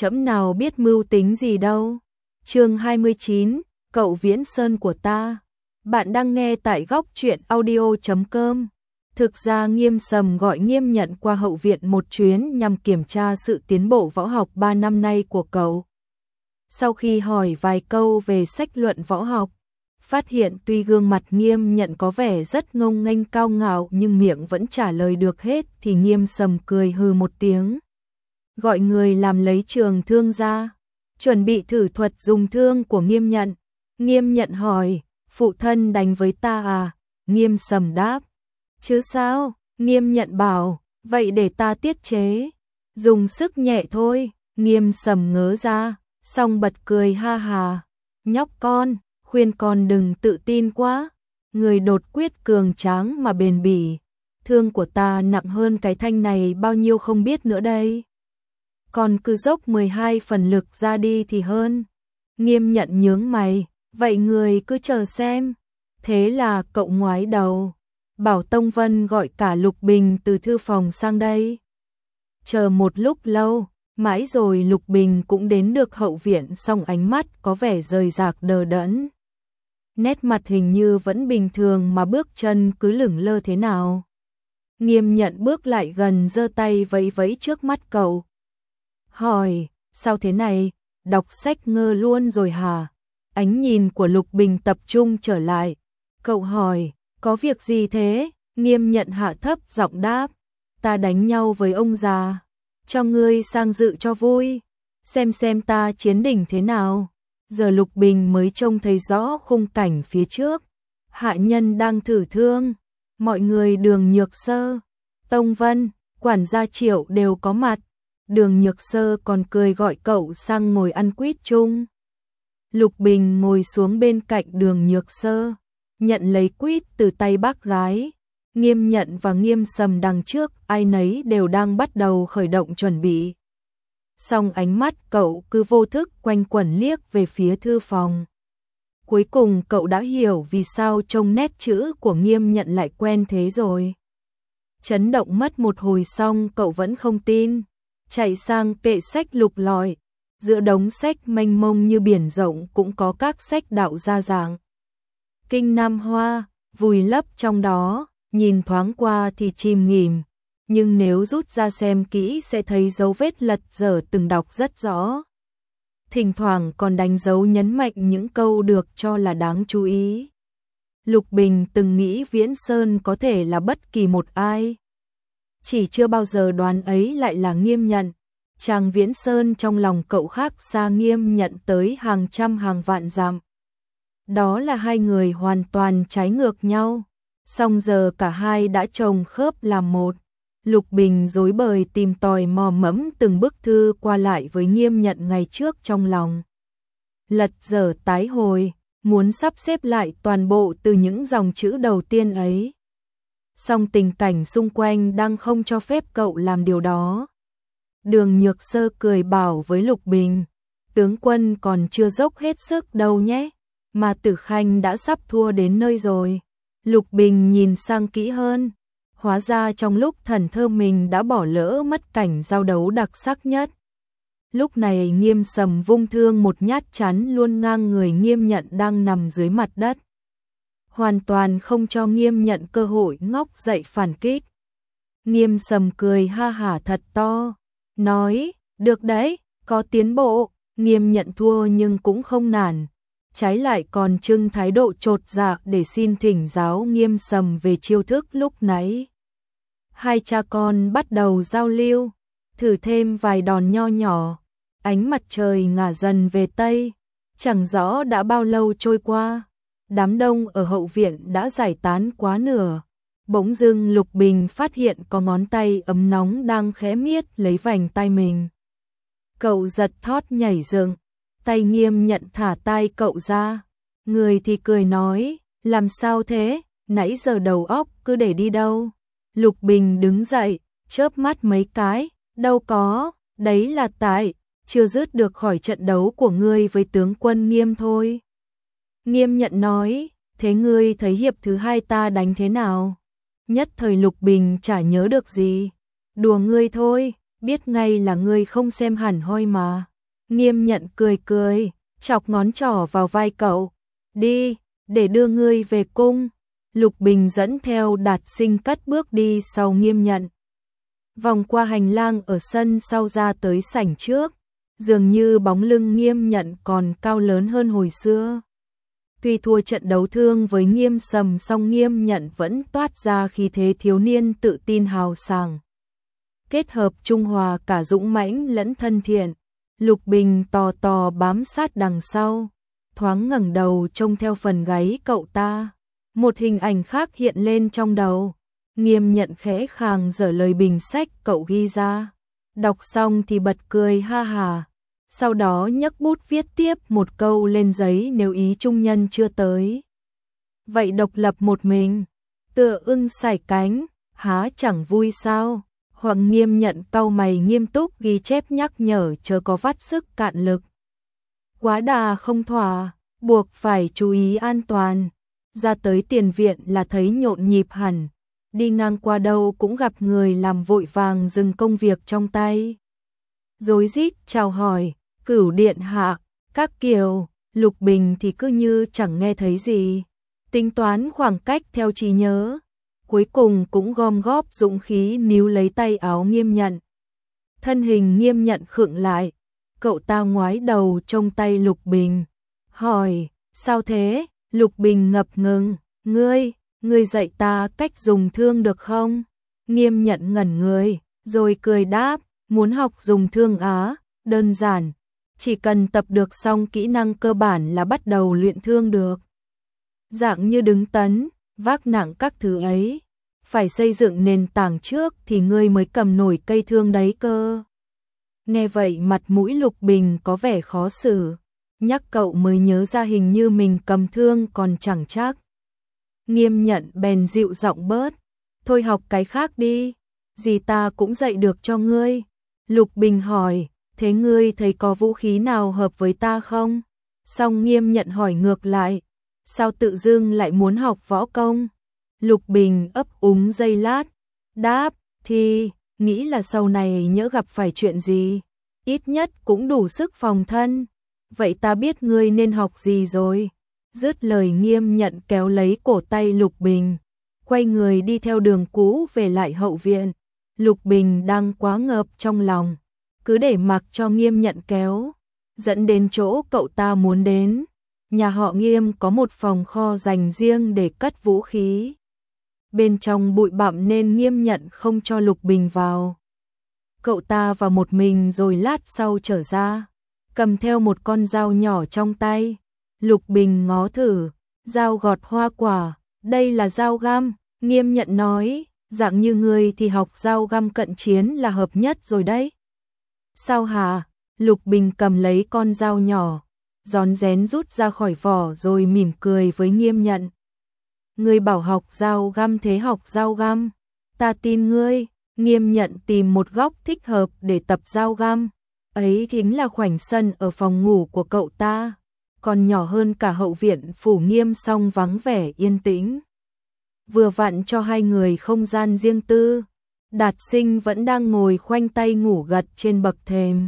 trẫm nào biết mưu tính gì đâu. Chương 29, cậu Viễn Sơn của ta. Bạn đang nghe tại góc truyện audio.com. Thực ra Nghiêm Sầm gọi Nghiêm Nhận qua hậu viện một chuyến nhằm kiểm tra sự tiến bộ võ học 3 năm nay của cậu. Sau khi hỏi vài câu về sách luận võ học, phát hiện tuy gương mặt Nghiêm Nhận có vẻ rất ngông nghênh cao ngạo nhưng miệng vẫn trả lời được hết, thì Nghiêm Sầm cười hừ một tiếng, gọi người làm lấy trường thương ra, chuẩn bị thử thuật dùng thương của Nghiêm Nhận. Nghiêm Nhận hỏi, phụ thân đánh với ta à? Nghiêm Sầm đáp, chứ sao? Nghiêm Nhận bảo, vậy để ta tiết chế, dùng sức nhẹ thôi. Nghiêm Sầm ngớ ra, xong bật cười ha hà, nhóc con, khuyên con đừng tự tin quá, người đột quyết cường tráng mà bền bỉ, thương của ta nặng hơn cái thanh này bao nhiêu không biết nữa đây. Còn cứ dốc 12 phần lực ra đi thì hơn. Nghiêm Nhận nhướng mày, vậy người cứ chờ xem. Thế là cậu ngoái đầu, bảo Tông Vân gọi cả Lục Bình từ thư phòng sang đây. Chờ một lúc lâu, mãi rồi Lục Bình cũng đến được hậu viện, song ánh mắt có vẻ rời rạc đờ đẫn. Nét mặt hình như vẫn bình thường mà bước chân cứ lửng lơ thế nào. Nghiêm Nhận bước lại gần, giơ tay vẫy vẫy trước mắt cậu. Hỏi, sao thế này, đọc sách ngơ luôn rồi hả? Ánh nhìn của Lục Bình tập trung trở lại. Cậu hỏi, có việc gì thế? Nghiêm Nhận hạ thấp giọng đáp, ta đánh nhau với ông già, cho ngươi sang dự cho vui, xem ta chiến đỉnh thế nào. Giờ Lục Bình mới trông thấy rõ khung cảnh phía trước. Hạ nhân đang thử thương, mọi người Đường Nhược Sơ, Tông Vân, quản gia Triệu đều có mặt. Đường Nhược Sơ còn cười gọi cậu sang ngồi ăn quýt chung. Lục Bình ngồi xuống bên cạnh Đường Nhược Sơ, nhận lấy quýt từ tay bác gái. Nghiêm Nhận và Nghiêm Sầm đằng trước, ai nấy đều đang bắt đầu khởi động chuẩn bị. Song ánh mắt cậu cứ vô thức quanh quẩn liếc về phía thư phòng. Cuối cùng cậu đã hiểu vì sao trông nét chữ của Nghiêm Nhận lại quen thế rồi. Chấn động mất một hồi xong cậu vẫn không tin. Chạy sang kệ sách lục lọi, giữa đống sách mênh mông như biển rộng cũng có các sách đạo gia dạng Kinh Nam Hoa, vùi lấp trong đó, nhìn thoáng qua thì chìm nghỉm, nhưng nếu rút ra xem kỹ sẽ thấy dấu vết lật dở từng đọc rất rõ. Thỉnh thoảng còn đánh dấu nhấn mạnh những câu được cho là đáng chú ý. Lục Bình từng nghĩ Viễn Sơn có thể là bất kỳ một ai, chỉ chưa bao giờ đoán ấy lại là Nghiêm Nhận. Chàng Viễn Sơn trong lòng cậu khác xa Nghiêm Nhận tới hàng trăm hàng vạn dặm. Đó là hai người hoàn toàn trái ngược nhau, song giờ cả hai đã chồng khớp làm một. Lục Bình rối bời tìm tòi mò mẫm từng bức thư qua lại với Nghiêm Nhận ngày trước trong lòng. Lật dở tái hồi, muốn sắp xếp lại toàn bộ từ những dòng chữ đầu tiên ấy. Song tình cảnh xung quanh đang không cho phép cậu làm điều đó. Đường Nhược Sơ cười bảo với Lục Bình, tướng quân còn chưa dốc hết sức đâu nhé, mà Tử Khanh đã sắp thua đến nơi rồi. Lục Bình nhìn sang kỹ hơn, hóa ra trong lúc thần thơ mình đã bỏ lỡ mất cảnh giao đấu đặc sắc nhất. Lúc này Nghiêm Sầm vung thương một nhát chắn luôn ngang người Nghiêm Nhận đang nằm dưới mặt đất, hoàn toàn không cho Nghiêm Nhận cơ hội ngóc dậy phản kích. Nghiêm Sầm cười ha hả thật to, nói, được đấy, có tiến bộ. Nghiêm Nhận thua nhưng cũng không nản, trái lại còn trưng thái độ chột dạ để xin thỉnh giáo Nghiêm Sầm về chiêu thức lúc nãy. Hai cha con bắt đầu giao lưu, thử thêm vài đòn nho nhỏ. Ánh mặt trời ngả dần về tây, chẳng rõ đã bao lâu trôi qua. Đám đông ở hậu viện đã giải tán quá nửa. Bỗng dưng Lục Bình phát hiện có ngón tay ấm nóng đang khẽ miết lấy vành tai mình. Cậu giật thót nhảy dựng, tay Nghiêm Nhận thả tay cậu ra. Người thì cười nói, làm sao thế, nãy giờ đầu óc cứ để đi đâu. Lục Bình đứng dậy, chớp mắt mấy cái, đâu có, đấy là tại chưa dứt được khỏi trận đấu của ngươi với tướng quân Nghiêm thôi. Nghiêm Nhận nói, thế ngươi thấy hiệp thứ hai ta đánh thế nào? Nhất thời Lục Bình chả nhớ được gì. Đùa ngươi thôi, biết ngay là ngươi không xem hẳn hoi mà. Nghiêm Nhận cười cười, chọc ngón trỏ vào vai cậu. Đi, để đưa ngươi về cung. Lục Bình dẫn theo Đạt Sinh cất bước đi sau Nghiêm Nhận. Vòng qua hành lang ở sân sau ra tới sảnh trước, dường như bóng lưng Nghiêm Nhận còn cao lớn hơn hồi xưa. Tuy thua trận đấu thương với Nghiêm Sầm song Nghiêm Nhận vẫn toát ra khí thế thiếu niên tự tin hào sảng. Kết hợp trung hòa cả dũng mãnh lẫn thân thiện, Lục Bình tò tò bám sát đằng sau, thoáng ngẩng đầu trông theo phần gáy cậu ta. Một hình ảnh khác hiện lên trong đầu. Nghiêm Nhận khẽ khàng dở lời bình sách cậu ghi ra. Đọc xong thì bật cười ha hà. Sau đó nhấc bút viết tiếp một câu lên giấy nếu ý trung nhân chưa tới. Vậy độc lập một mình, tựa ưng sải cánh, há chẳng vui sao? Hoặc Nghiêm Nhận cau mày nghiêm túc ghi chép nhắc nhở chớ có vắt sức cạn lực. Quá đà không thỏa, buộc phải chú ý an toàn. Ra tới tiền viện là thấy nhộn nhịp hẳn. Đi ngang qua đâu cũng gặp người làm vội vàng dừng công việc trong tay. Rối rít chào hỏi, Cửu điện hạ, các kiểu. Lục Bình thì cứ như chẳng nghe thấy gì. Tính toán khoảng cách theo trí nhớ. Cuối cùng cũng gom góp dũng khí níu lấy tay áo Nghiêm Nhận. Thân hình Nghiêm Nhận khựng lại. Cậu ta ngoái đầu trông tay Lục Bình. Hỏi, sao thế? Lục Bình ngập ngừng. Ngươi dạy ta cách dùng thương được không? Nghiêm Nhận ngẩn người, rồi cười đáp, muốn học dùng thương á, đơn giản. Chỉ cần tập được xong kỹ năng cơ bản là bắt đầu luyện thương được. Dạng như đứng tấn, vác nặng các thứ ấy. Phải xây dựng nền tảng trước thì ngươi mới cầm nổi cây thương đấy cơ. Nghe vậy mặt mũi Lục Bình có vẻ khó xử. Nhắc cậu mới nhớ ra hình như mình cầm thương còn chẳng chắc. Nghiêm Nhận bèn dịu giọng bớt. Thôi học cái khác đi. Gì ta cũng dạy được cho ngươi. Lục Bình hỏi. Thế ngươi thấy có vũ khí nào hợp với ta không? Xong Nghiêm Nhận hỏi ngược lại. Sao tự dưng lại muốn học võ công? Lục Bình ấp úng giây lát. Đáp. Thì nghĩ là sau này nhỡ gặp phải chuyện gì, ít nhất cũng đủ sức phòng thân. Vậy ta biết ngươi nên học gì rồi. Dứt lời Nghiêm Nhận kéo lấy cổ tay Lục Bình, quay người đi theo đường cũ về lại hậu viện. Lục Bình đang quá ngợp trong lòng, cứ để mặc cho Nghiêm Nhận kéo, dẫn đến chỗ cậu ta muốn đến. Nhà họ Nghiêm có một phòng kho dành riêng để cất vũ khí. Bên trong bụi bặm nên Nghiêm Nhận không cho Lục Bình vào. Cậu ta vào một mình rồi lát sau trở ra, cầm theo một con dao nhỏ trong tay. Lục Bình ngó thử, dao gọt hoa quả, đây là dao găm. Nghiêm Nhận nói, dạng như người thì học dao găm cận chiến là hợp nhất rồi đấy. Sao hả? Lục Bình cầm lấy con dao nhỏ, rón rén rút ra khỏi vỏ rồi mỉm cười với Nghiêm Nhận. Ngươi bảo học dao găm thế học dao găm, ta tin ngươi. Nghiêm Nhận tìm một góc thích hợp để tập dao găm. Ấy chính là khoảnh sân ở phòng ngủ của cậu ta, còn nhỏ hơn cả hậu viện phủ Nghiêm song vắng vẻ yên tĩnh. Vừa vặn cho hai người không gian riêng tư. Đạt Sinh vẫn đang ngồi khoanh tay ngủ gật trên bậc thềm.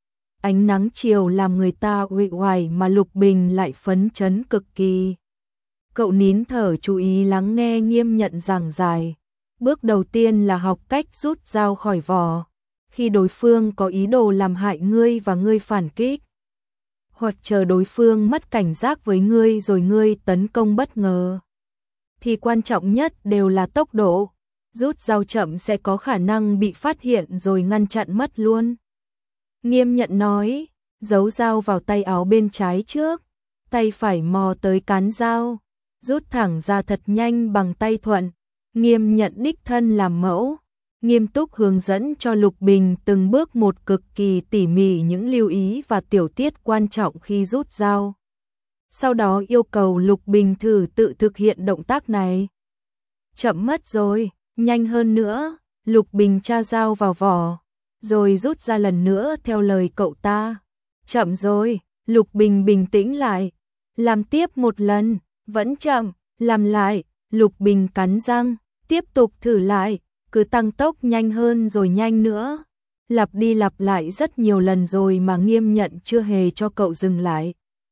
Ánh nắng chiều làm người ta uể oải mà Lục Bình lại phấn chấn cực kỳ. Cậu nín thở chú ý lắng nghe Nghiêm Nhận giảng giải. Bước đầu tiên là học cách rút dao khỏi vỏ. Khi đối phương có ý đồ làm hại ngươi và ngươi phản kích, hoặc chờ đối phương mất cảnh giác với ngươi rồi ngươi tấn công bất ngờ, thì quan trọng nhất đều là tốc độ. Rút dao chậm sẽ có khả năng bị phát hiện rồi ngăn chặn mất luôn. Nghiêm Nhận nói, giấu dao vào tay áo bên trái trước, tay phải mò tới cán dao, rút thẳng ra thật nhanh bằng tay thuận. Nghiêm Nhận đích thân làm mẫu, nghiêm túc hướng dẫn cho Lục Bình từng bước một cực kỳ tỉ mỉ những lưu ý và tiểu tiết quan trọng khi rút dao. Sau đó yêu cầu Lục Bình thử tự thực hiện động tác này. Chậm mất rồi, nhanh hơn nữa. Lục Bình tra dao vào vỏ, rồi rút ra lần nữa theo lời cậu ta. Chậm rồi. Lục Bình bình tĩnh lại, làm tiếp một lần, vẫn chậm, làm lại. Lục Bình cắn răng, tiếp tục thử lại, cứ tăng tốc nhanh hơn rồi nhanh nữa. Lặp đi lặp lại rất nhiều lần rồi mà Nghiêm Nhận chưa hề cho cậu dừng lại.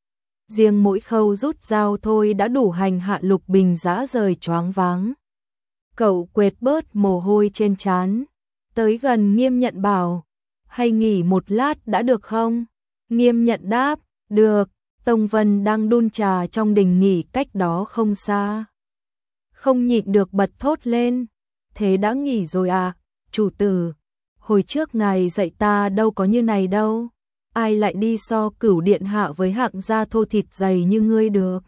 Riêng mỗi khâu rút dao thôi đã đủ hành hạ Lục Bình rã rời choáng váng. Cậu quệt bớt mồ hôi trên trán, tới gần Nghiêm Nhận bảo, hay nghỉ một lát đã được không? Nghiêm Nhận đáp, được. Tông Vân đang đun trà trong đình nghỉ cách đó không xa. Không nhịn được bật thốt lên, thế đã nghỉ rồi à, chủ tử, hồi trước ngài dạy ta đâu có như này đâu, ai lại đi so Cửu điện hạ với hạng gia thô thịt dày như ngươi được.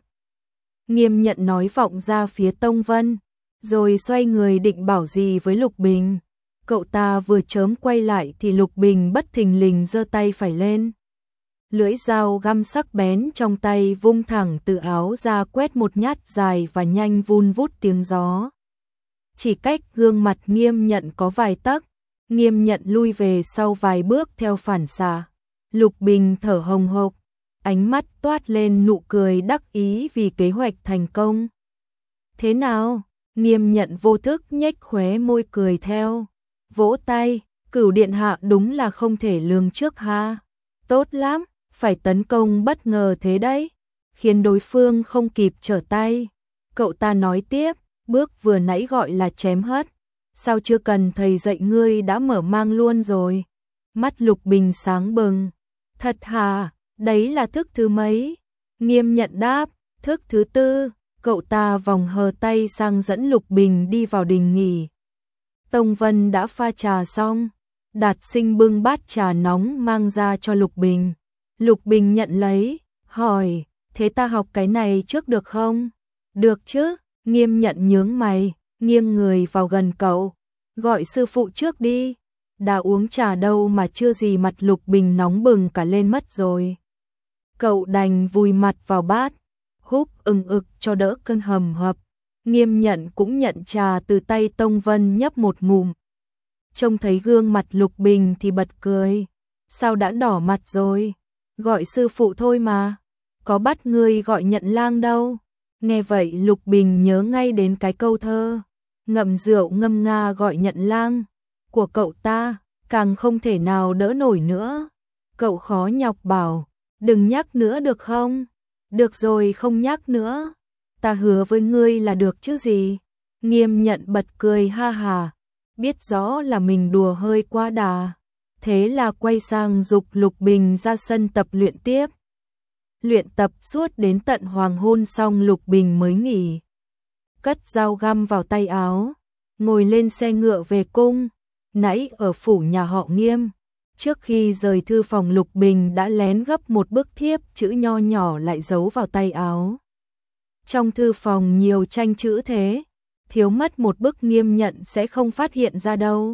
Nghiêm Nhận nói vọng ra phía Tông Vân, rồi xoay người định bảo gì với Lục Bình. Cậu ta vừa chớm quay lại thì Lục Bình bất thình lình giơ tay phải lên. Lưỡi dao găm sắc bén trong tay vung thẳng từ áo ra quét một nhát dài và nhanh vun vút tiếng gió. Chỉ cách gương mặt Nghiêm Nhận có vài tấc, Nghiêm Nhận lui về sau vài bước theo phản xạ. Lục Bình thở hồng hộc, ánh mắt toát lên nụ cười đắc ý vì kế hoạch thành công. Thế nào? Nghiêm Nhận vô thức nhếch khóe môi cười theo, vỗ tay, Cửu điện hạ đúng là không thể lường trước ha. Tốt lắm, phải tấn công bất ngờ thế đấy, khiến đối phương không kịp trở tay. Cậu ta nói tiếp, bước vừa nãy gọi là chém hất, sao chưa cần thầy dạy ngươi đã mở mang luôn rồi. Mắt Lục Bình sáng bừng, thật hả, đấy là thức thứ mấy? Nghiêm Nhận đáp, thức thứ tư. Cậu ta vòng hờ tay sang dẫn Lục Bình đi vào đình nghỉ. Tông Vân đã pha trà xong, Đạt Sinh bưng bát trà nóng mang ra cho Lục Bình. Lục Bình nhận lấy, hỏi, thế ta học cái này trước được không? Được chứ, Nghiêm Nhận nhướng mày, nghiêng người vào gần cậu, gọi sư phụ trước đi. Đã uống trà đâu mà chưa gì mặt Lục Bình nóng bừng cả lên mất rồi. Cậu đành vùi mặt vào bát, húp ực cho đỡ cơn hầm hập. Nghiêm Nhận cũng nhận trà từ tay Tông Vân nhấp một ngụm. Trông thấy gương mặt Lục Bình thì bật cười, sao đã đỏ mặt rồi? Gọi sư phụ thôi mà, có bắt ngươi gọi Nhận lang đâu. Nghe vậy Lục Bình nhớ ngay đến cái câu thơ, ngậm rượu ngâm nga gọi Nhận lang, của cậu ta, càng không thể nào đỡ nổi nữa. Cậu khó nhọc bảo, đừng nhắc nữa được không? Được rồi không nhắc nữa, ta hứa với ngươi là được chứ gì. Nghiêm Nhận bật cười ha hà, biết rõ là mình đùa hơi quá đà. Thế là quay sang giục Lục Bình ra sân tập luyện tiếp. Luyện tập suốt đến tận hoàng hôn xong Lục Bình mới nghỉ. Cất dao găm vào tay áo, ngồi lên xe ngựa về cung. Nãy ở phủ nhà họ Nghiêm, trước khi rời thư phòng Lục Bình đã lén gấp một bức thiếp chữ nho nhỏ lại giấu vào tay áo. Trong thư phòng nhiều tranh chữ thế, thiếu mất một bức Nghiêm Nhận sẽ không phát hiện ra đâu.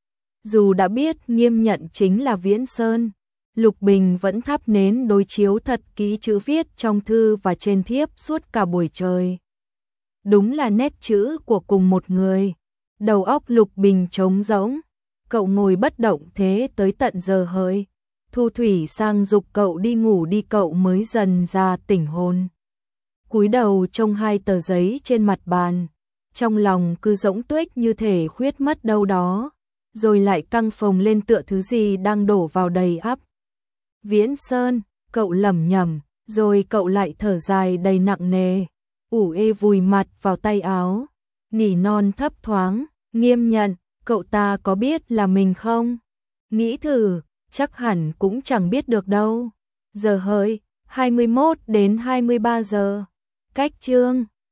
Dù đã biết Nghiêm Nhận chính là Viễn Sơn, Lục Bình vẫn thắp nến đối chiếu thật kỹ chữ viết trong thư và trên thiếp suốt cả buổi trời. Đúng là nét chữ của cùng một người. Đầu óc Lục Bình trống rỗng, cậu ngồi bất động thế tới tận giờ hợi. Thu Thủy sang giục cậu đi ngủ đi cậu mới dần ra tỉnh hồn. Cúi đầu trông hai tờ giấy trên mặt bàn, trong lòng cứ rỗng tuếch như thể khuyết mất đâu đó, rồi lại căng phồng lên tựa thứ gì đang đổ vào đầy ắp. Viễn Sơn, cậu lẩm nhẩm, rồi cậu lại thở dài đầy nặng nề, ủ ê vùi mặt vào tay áo, nỉ non thấp thoáng, Nghiêm Nhận, cậu ta có biết là mình không? Nghĩ thử, chắc hẳn cũng chẳng biết được đâu. Giờ hợi, 21 đến 23 giờ. Cách chương